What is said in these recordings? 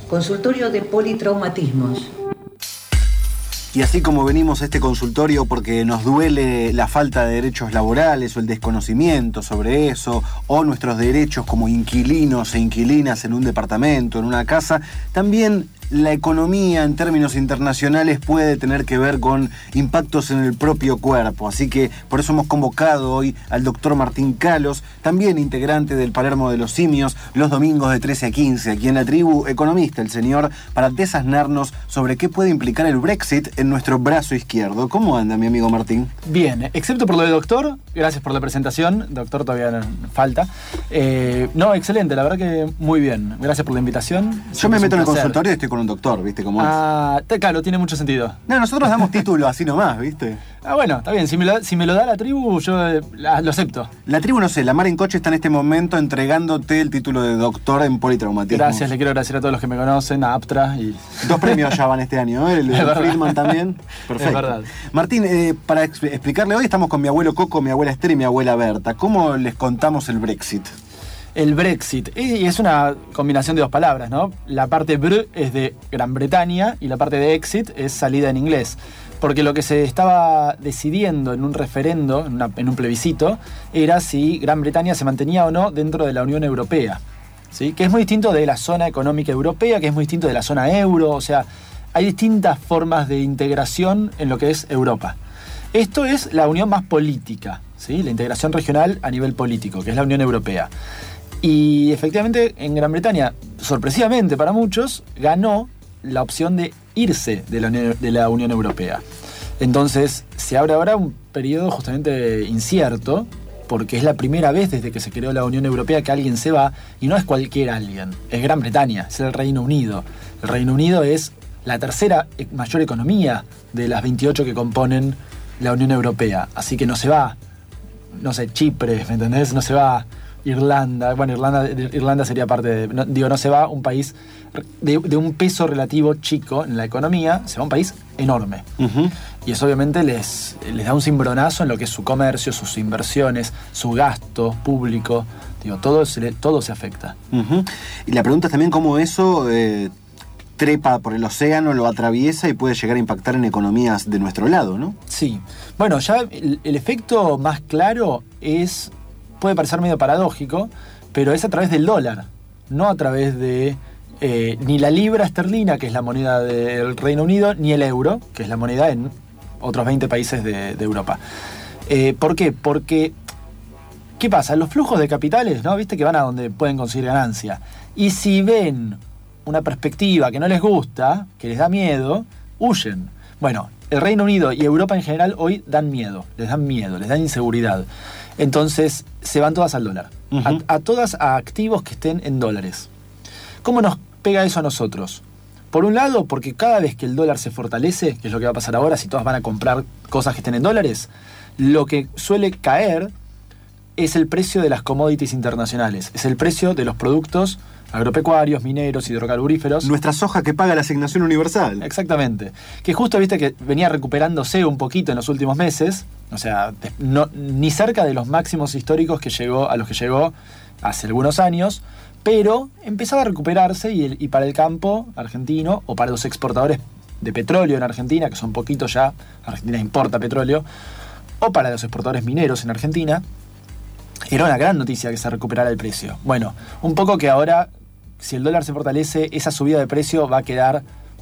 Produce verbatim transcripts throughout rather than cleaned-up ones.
Consultorio de politraumatismos. Y así como venimos a este consultorio porque nos duele la falta de derechos laborales o el desconocimiento sobre eso, o nuestros derechos como inquilinos e inquilinas en un departamento, en una casa, también la economía en términos internacionales puede tener que ver con impactos en el propio cuerpo. Así que por eso hemos convocado hoy al doctor Martín Kalos, también integrante del Palermo de los Simios, los domingos de trece a quince, aquí en La Tribu, economista el señor, para desasnarnos sobre qué puede implicar el Brexit en nuestro brazo izquierdo. ¿Cómo anda, mi amigo Martín? Bien, excepto por lo de doctor, gracias por la presentación, doctor todavía no, falta. Eh, no, excelente, la verdad que muy bien, gracias por la invitación. Yo me meto en el consultorio y estoy con un doctor, ¿viste cómo es? Ah, claro, tiene mucho sentido. No, nosotros damos título así nomás, ¿viste? Ah, bueno, está bien, si me lo, si me lo da la tribu, yo eh, la, lo acepto. La tribu, no sé, la Mar en Coche está en este momento entregándote el título de doctor en politraumatismo. Gracias, le quiero agradecer a todos los que me conocen, a Aptra y... Dos premios ya van este año, ¿eh? El de Friedman también. Perfecto. Es verdad. Martín, eh, para ex- explicarle hoy, estamos con mi abuelo Coco, mi abuela Esther y mi abuela Berta. ¿Cómo les contamos el Brexit? El Brexit, y es una combinación de dos palabras, ¿no? La parte br es de Gran Bretaña y la parte de exit es salida en inglés. Porque lo que se estaba decidiendo en un referendo, en, una, en un plebiscito, era si Gran Bretaña se mantenía o no dentro de la Unión Europea, ¿sí? Que es muy distinto de la zona económica europea, que es muy distinto de la zona euro, o sea, hay distintas formas de integración en lo que es Europa. Esto es la unión más política, ¿sí? La integración regional a nivel político, que es la Unión Europea. Y efectivamente en Gran Bretaña, sorpresivamente para muchos, ganó la opción de irse de la Unión, de la Unión Europea. Entonces se abre ahora un periodo justamente incierto, porque es la primera vez desde que se creó la Unión Europea que alguien se va, y no es cualquier alguien, es Gran Bretaña, es el Reino Unido. El Reino Unido es la tercera mayor economía de las veintiocho que componen la Unión Europea, así que no se va, no sé, Chipre, ¿me entendés? No se va Irlanda, bueno, Irlanda, Irlanda sería parte de, no, digo, no se va un país de, de un peso relativo chico en la economía, se va un país enorme. Uh-huh. Y eso obviamente les, les da un cimbronazo en lo que es su comercio, sus inversiones, su gasto público, digo, todo se, todo se afecta. Uh-huh. Y la pregunta es también cómo eso eh, trepa por el océano, lo atraviesa y puede llegar a impactar en economías de nuestro lado, ¿no? Sí. Bueno, ya el, el efecto más claro es... puede parecer medio paradójico, pero es a través del dólar, no a través de eh, ni la libra esterlina, que es la moneda del Reino Unido, ni el euro, que es la moneda en otros veinte países de, de Europa. Eh, ¿Por qué? Porque, ¿qué pasa? Los flujos de capitales, ¿no? Viste que van a donde pueden conseguir ganancia. Y si ven una perspectiva que no les gusta, que les da miedo, huyen. Bueno, el Reino Unido y Europa en general hoy dan miedo, les dan miedo, les dan inseguridad. Entonces se van todas al dólar, uh-huh. a, a todas a activos que estén en dólares. ¿Cómo nos pega eso a nosotros? Por un lado, porque cada vez que el dólar se fortalece, que es lo que va a pasar ahora, si todas van a comprar cosas que estén en dólares, lo que suele caer es el precio de las commodities internacionales, es el precio de los productos agropecuarios, mineros, hidrocarburíferos. Nuestra soja que paga la asignación universal. Exactamente. Que justo viste que venía recuperándose un poquito en los últimos meses, o sea, no, ni cerca de los máximos históricos que llegó, a los que llegó hace algunos años, pero empezaba a recuperarse y, el, y para el campo argentino, o para los exportadores de petróleo en Argentina, que son poquitos ya, Argentina importa petróleo, o para los exportadores mineros en Argentina, era una gran noticia que se recuperara el precio. Bueno, un poco que ahora, si el dólar se fortalece, esa subida de precio va a quedar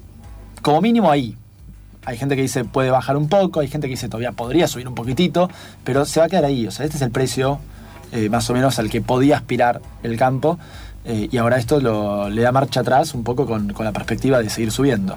como mínimo ahí. Hay gente que dice puede bajar un poco, hay gente que dice todavía podría subir un poquitito, pero se va a quedar ahí. O sea, este es el precio eh, más o menos al que podía aspirar el campo, eh, y ahora esto lo, le da marcha atrás un poco con, con la perspectiva de seguir subiendo.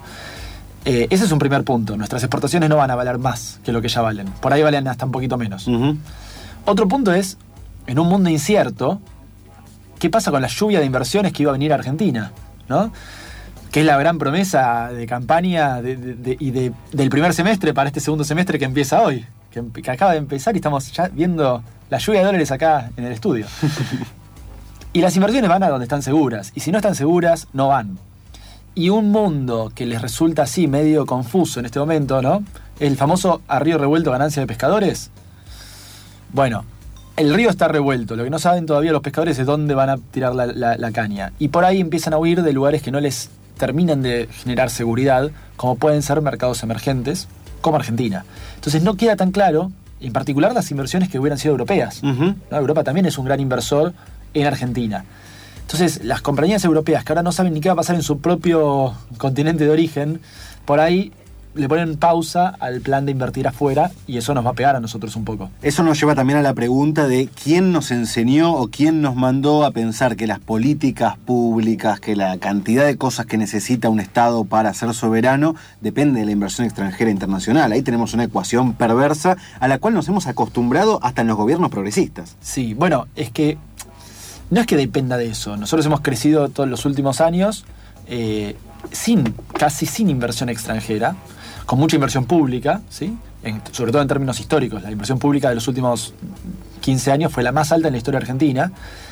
Eh, ese es un primer punto. Nuestras exportaciones no van a valer más que lo que ya valen. Por ahí valen hasta un poquito menos. Uh-huh. Otro punto es, en un mundo incierto, ¿qué pasa con la lluvia de inversiones que iba a venir a Argentina? ¿No? Que es la gran promesa de campaña de, de, de, y de, del primer semestre para este segundo semestre que empieza hoy, que, que acaba de empezar y estamos ya viendo la lluvia de dólares acá en el estudio. Y las inversiones van a donde están seguras, y si no están seguras, no van. Y un mundo que les resulta así medio confuso en este momento, ¿no? El famoso a río revuelto ganancia de pescadores. Bueno, el río está revuelto, lo que no saben todavía los pescadores es dónde van a tirar la, la, la caña. Y por ahí empiezan a huir de lugares que no les terminan de generar seguridad, como pueden ser mercados emergentes, como Argentina. Entonces no queda tan claro, en particular las inversiones que hubieran sido europeas. Uh-huh. ¿No? Europa también es un gran inversor en Argentina. Entonces las compañías europeas que ahora no saben ni qué va a pasar en su propio continente de origen, por ahí le ponen pausa al plan de invertir afuera y eso nos va a pegar a nosotros un poco. Eso nos lleva también a la pregunta de quién nos enseñó o quién nos mandó a pensar que las políticas públicas, que la cantidad de cosas que necesita un Estado para ser soberano depende de la inversión extranjera internacional. Ahí tenemos una ecuación perversa a la cual nos hemos acostumbrado hasta en los gobiernos progresistas. Sí, bueno, es que no es que dependa de eso. Nosotros hemos crecido todos los últimos años eh, sin, casi sin inversión extranjera, con mucha inversión pública, ¿sí? En, sobre todo en términos históricos. La inversión pública de los últimos quince años fue la más alta en la historia argentina.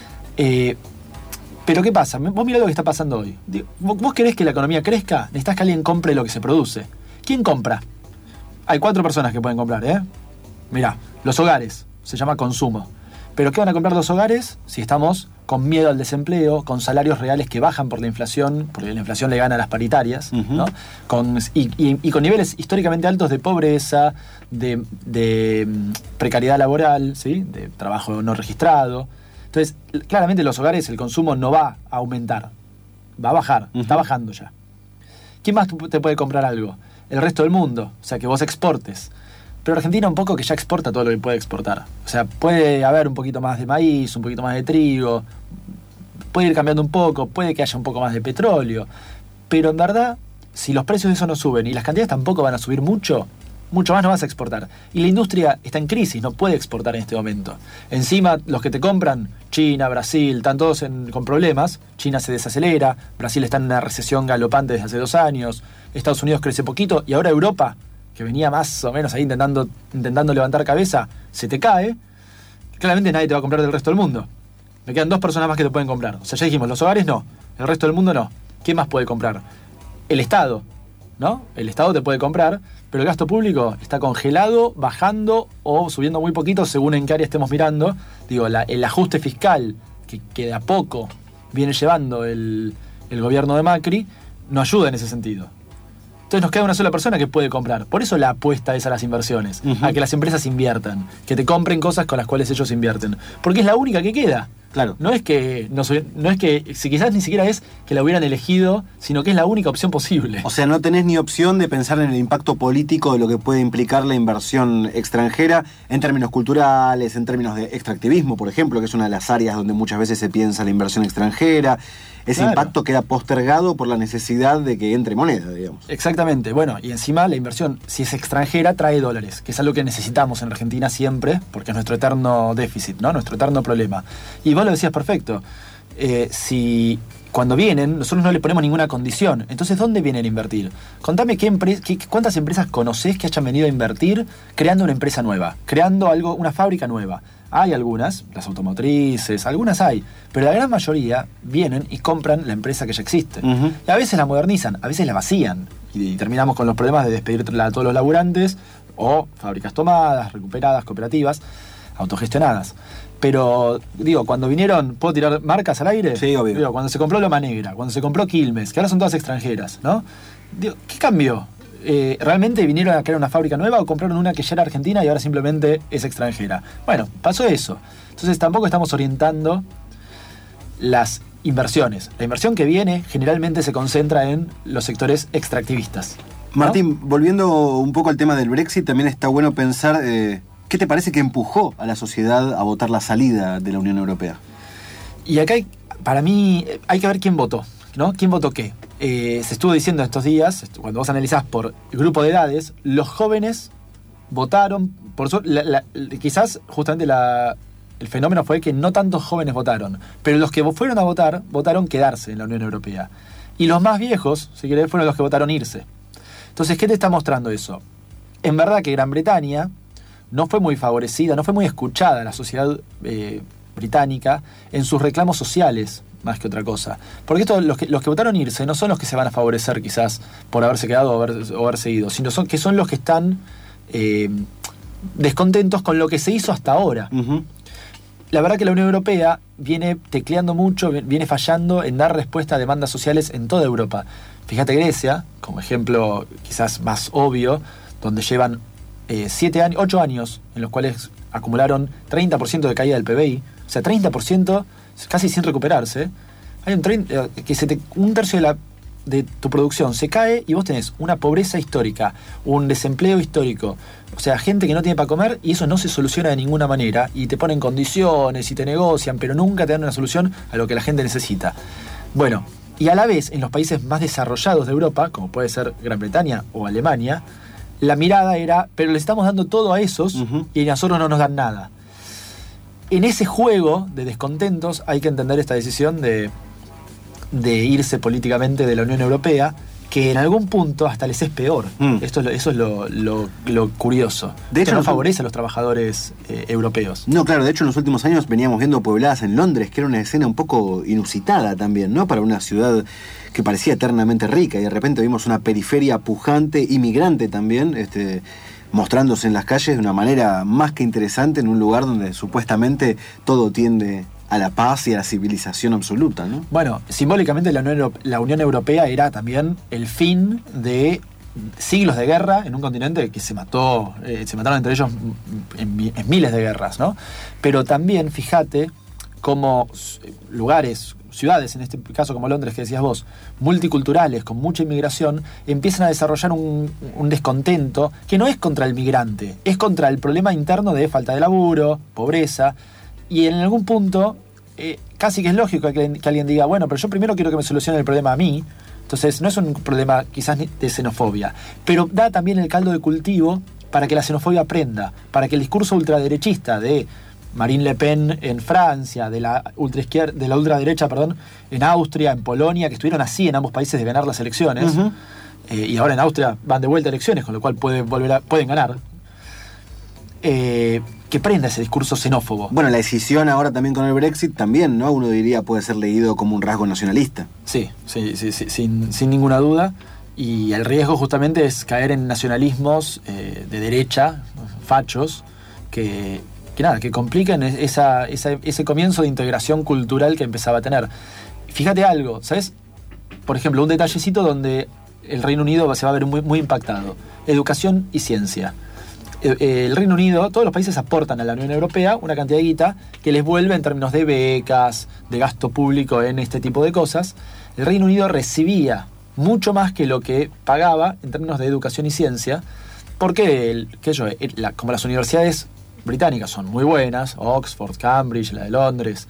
Eh, pero ¿qué pasa? Vos mirá lo que está pasando hoy. ¿Vos querés que la economía crezca? Necesitas que alguien compre lo que se produce. ¿Quién compra? Hay cuatro personas que pueden comprar, ¿eh? Mirá, los hogares. Se llama consumo. ¿Pero qué van a comprar los hogares si estamos con miedo al desempleo, con salarios reales que bajan por la inflación, porque la inflación le gana a las paritarias, uh-huh. ¿no? Con, y, y, y con niveles históricamente altos de pobreza, de, de precariedad laboral, ¿sí? De trabajo no registrado? Entonces, claramente los hogares, el consumo no va a aumentar, va a bajar, uh-huh. está bajando ya. ¿Quién más te puede comprar algo? El resto del mundo, o sea, que vos exportes. Pero Argentina un poco que ya exporta todo lo que puede exportar. O sea, puede haber un poquito más de maíz, un poquito más de trigo, puede ir cambiando un poco, puede que haya un poco más de petróleo. Pero en verdad, si los precios de eso no suben y las cantidades tampoco van a subir mucho, mucho más no vas a exportar. Y la industria está en crisis, no puede exportar en este momento. Encima, los que te compran, China, Brasil, están todos en, con problemas. China se desacelera, Brasil está en una recesión galopante desde hace dos años, Estados Unidos crece poquito y ahora Europa, que venía más o menos ahí intentando, intentando levantar cabeza, se te cae, claramente nadie te va a comprar del resto del mundo. Me quedan dos personas más que te pueden comprar. O sea, ya dijimos, los hogares no, el resto del mundo no. ¿Qué más puede comprar? El Estado, ¿no? El Estado te puede comprar, pero el gasto público está congelado, bajando o subiendo muy poquito según en qué área estemos mirando. Digo, la, el ajuste fiscal que, que de a poco viene llevando el, el gobierno de Macri no ayuda en ese sentido. Entonces nos queda una sola persona que puede comprar. Por eso la apuesta es a las inversiones, uh-huh. a que las empresas inviertan, que te compren cosas con las cuales ellos invierten. Porque es la única que queda. Claro. No es que, no, no es que, si quizás ni siquiera es que la hubieran elegido, sino que es la única opción posible. O sea, no tenés ni opción de pensar en el impacto político de lo que puede implicar la inversión extranjera en términos culturales, en términos de extractivismo, por ejemplo, que es una de las áreas donde muchas veces se piensa la inversión extranjera. Ese claro. impacto queda postergado por la necesidad de que entre moneda, digamos. Exactamente. Bueno, y encima la inversión, si es extranjera, trae dólares, que es algo que necesitamos en Argentina siempre, porque es nuestro eterno déficit, ¿no? Nuestro eterno problema. Y vos lo decías perfecto. Eh, si cuando vienen, nosotros no le ponemos ninguna condición. Entonces, ¿dónde vienen a invertir? Contame qué empre- qué, cuántas empresas conocés que hayan venido a invertir creando una empresa nueva, creando algo, una fábrica nueva. Hay algunas, las automotrices, algunas hay, pero la gran mayoría vienen y compran la empresa que ya existe. Uh-huh. Y a veces la modernizan, a veces la vacían. Y, y terminamos con los problemas de despedir a todos los laburantes, o fábricas tomadas, recuperadas, cooperativas, autogestionadas. Pero, digo, cuando vinieron, ¿puedo tirar marcas al aire? Sí, obvio. Digo, cuando se compró Loma Negra, cuando se compró Quilmes, que ahora son todas extranjeras, ¿no? Digo, ¿qué cambió? Eh, ¿Realmente vinieron a crear una fábrica nueva o compraron una que ya era argentina y ahora simplemente es extranjera? Bueno, pasó eso. Entonces tampoco estamos orientando las inversiones. La inversión que viene generalmente se concentra en los sectores extractivistas, ¿no? Martín, volviendo un poco al tema del Brexit, también está bueno pensar, eh, ¿qué te parece que empujó a la sociedad a votar la salida de la Unión Europea? Y acá, hay, para mí, hay que ver quién votó, ¿no? ¿Quién votó qué? Eh, se estuvo diciendo estos días, cuando vos analizás por grupo de edades, los jóvenes votaron, por su, la, la, quizás justamente la, el fenómeno fue que no tantos jóvenes votaron, pero los que fueron a votar, votaron quedarse en la Unión Europea. Y los más viejos, si querés, fueron los que votaron irse. Entonces, ¿qué te está mostrando eso? En verdad que Gran Bretaña no fue muy favorecida, no fue muy escuchada la sociedad eh, británica en sus reclamos sociales, más que otra cosa. Porque esto, los que, los que votaron irse no son los que se van a favorecer quizás por haberse quedado o, haber, o haberse ido, sino son, que son los que están eh, descontentos con lo que se hizo hasta ahora. Uh-huh. la verdad que la Unión Europea viene tecleando mucho, viene fallando en dar respuesta a demandas sociales en toda Europa. Fíjate Grecia, como ejemplo quizás más obvio, donde llevan eh, siete años, ocho años en los cuales acumularon treinta por ciento de caída del P B I, o sea, treinta por ciento casi sin recuperarse. Hay un, treinta, que se te, un tercio de, la, de tu producción se cae y vos tenés una pobreza histórica, un desempleo histórico, o sea, gente que no tiene para comer, y eso no se soluciona de ninguna manera, y te ponen condiciones y te negocian, pero nunca te dan una solución a lo que la gente necesita. Bueno, y a la vez, en los países más desarrollados de Europa, como puede ser Gran Bretaña o Alemania, la mirada era, pero le estamos dando todo a esos, uh-huh, y a nosotros no nos dan nada. En ese juego de descontentos hay que entender esta decisión de, de irse políticamente de la Unión Europea, que en algún punto hasta les es peor. Mm. Esto es lo, eso es lo, lo, lo curioso. De hecho, no favorece a los trabajadores eh, europeos. No, claro, de hecho en los últimos años veníamos viendo puebladas en Londres, que era una escena un poco inusitada también, ¿no? Para una ciudad que parecía eternamente rica, y de repente vimos una periferia pujante, inmigrante también, este, mostrándose en las calles de una manera más que interesante, en un lugar donde supuestamente todo tiende a la paz y a la civilización absoluta, ¿no? Bueno, simbólicamente la Unión, la Unión Europea era también el fin de siglos de guerra en un continente que se mató, eh, se mataron entre ellos en, en miles de guerras, ¿no? Pero también, fíjate, como lugares, ciudades, en este caso como Londres, que decías vos, multiculturales, con mucha inmigración, empiezan a desarrollar un, un descontento que no es contra el migrante, es contra el problema interno de falta de laburo, pobreza, y en algún punto eh, casi que es lógico que, que alguien diga, bueno, pero yo primero quiero que me solucione el problema a mí. Entonces no es un problema quizás de xenofobia, pero da también el caldo de cultivo para que la xenofobia aprenda, para que el discurso ultraderechista de Marine Le Pen en Francia, de la ultraizquierda, de la ultraderecha, perdón, en Austria, en Polonia, que estuvieron así en ambos países de ganar las elecciones, uh-huh, eh, y ahora en Austria van de vuelta a elecciones, con lo cual pueden volver a, pueden ganar. Eh, que prenda ese discurso xenófobo. Bueno, la decisión ahora también con el Brexit también, ¿no? Uno diría puede ser leído como un rasgo nacionalista. Sí, sí, sí, sí sin, sin ninguna duda. Y el riesgo justamente es caer en nacionalismos eh, de derecha, fachos, que, que nada, que complican esa, esa, ese comienzo de integración cultural que empezaba a tener. Fíjate algo, ¿sabes? Por ejemplo, un detallecito donde el Reino Unido se va a ver muy, muy impactado. Educación y ciencia. El Reino Unido, todos los países aportan a la Unión Europea una cantidad de guita que les vuelve en términos de becas, de gasto público en este tipo de cosas. El Reino Unido recibía mucho más que lo que pagaba en términos de educación y ciencia, porque el, que yo, la, como las universidades británicas son muy buenas, Oxford, Cambridge, la de Londres,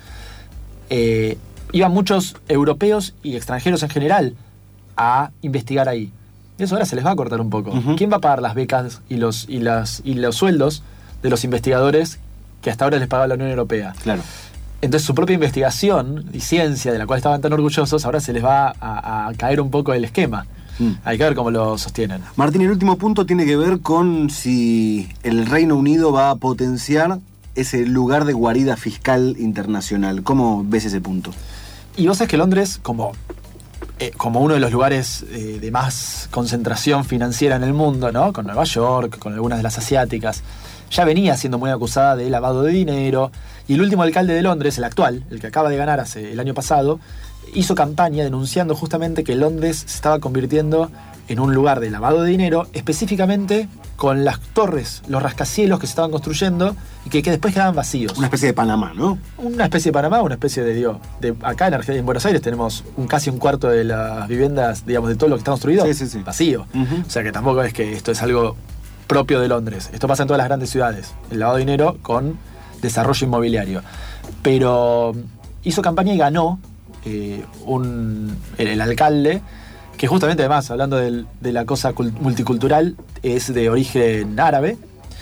eh, iban muchos europeos y extranjeros en general a investigar ahí. Eso ahora se les va a cortar un poco. Uh-huh. ¿Quién va a pagar las becas y los, y, las, y los sueldos de los investigadores que hasta ahora les pagaba la Unión Europea? Claro. Entonces su propia investigación y ciencia, de la cual estaban tan orgullosos, ahora se les va a, a caer un poco el esquema. Mm. Hay que ver cómo lo sostienen. Martín, el último punto tiene que ver con si el Reino Unido va a potenciar ese lugar de guarida fiscal internacional. ¿Cómo ves ese punto? Y vos sabés que Londres, como... Eh, como uno de los lugares eh, de más concentración financiera en el mundo, ¿no? Con Nueva York, con algunas de las asiáticas, ya venía siendo muy acusada de lavado de dinero, y el último alcalde de Londres, el actual, el que acaba de ganar hace el año pasado, hizo campaña denunciando justamente que Londres se estaba convirtiendo en un lugar de lavado de dinero, específicamente con las torres, los rascacielos que se estaban construyendo y que, que después quedaban vacíos. Una especie de Panamá, ¿no? Una especie de Panamá, una especie de, digo, de acá en Argentina, en Buenos Aires tenemos un, casi un cuarto de las viviendas, digamos, de todo lo que está construido, sí, sí, sí, vacío. Uh-huh. O sea que tampoco es que esto es algo propio de Londres. Esto pasa en todas las grandes ciudades, el lavado de dinero con desarrollo inmobiliario. Pero hizo campaña y ganó eh, un, el, el alcalde, que justamente además, hablando del, de la cosa multicultural, es de origen árabe,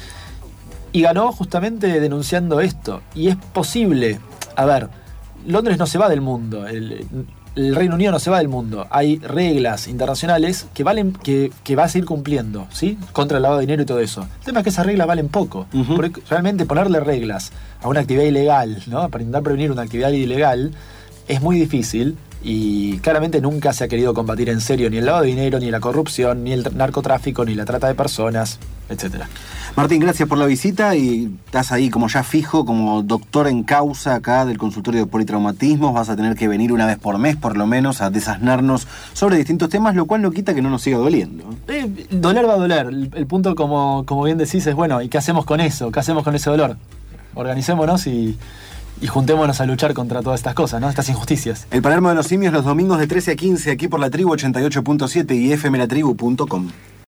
y ganó justamente denunciando esto. Y es posible, a ver, Londres no se va del mundo, el, el Reino Unido no se va del mundo, hay reglas internacionales que valen, que, que va a seguir cumpliendo, ¿sí? Contra el lavado de dinero y todo eso. El tema es que esas reglas valen poco, uh-huh, porque realmente ponerle reglas a una actividad ilegal, ¿no? Para intentar prevenir una actividad ilegal, es muy difícil. Y claramente nunca se ha querido combatir en serio ni el lavado de dinero, ni la corrupción, ni el narcotráfico, ni la trata de personas. etcétera. Martín, gracias por la visita y estás ahí como ya fijo, como doctor en causa acá del consultorio de politraumatismos. Vas a tener que venir una vez por mes, por lo menos, a desasnarnos sobre distintos temas, lo cual no quita que no nos siga doliendo. Eh, doler va a doler. El, el punto, como, como bien decís, es bueno, ¿y qué hacemos con eso? ¿Qué hacemos con ese dolor? Organicémonos y, y juntémonos a luchar contra todas estas cosas, ¿no? Estas injusticias. El Palermo de los Simios los domingos de trece a quince aquí por la Tribu ochenta y ocho punto siete y f m la tribu punto com.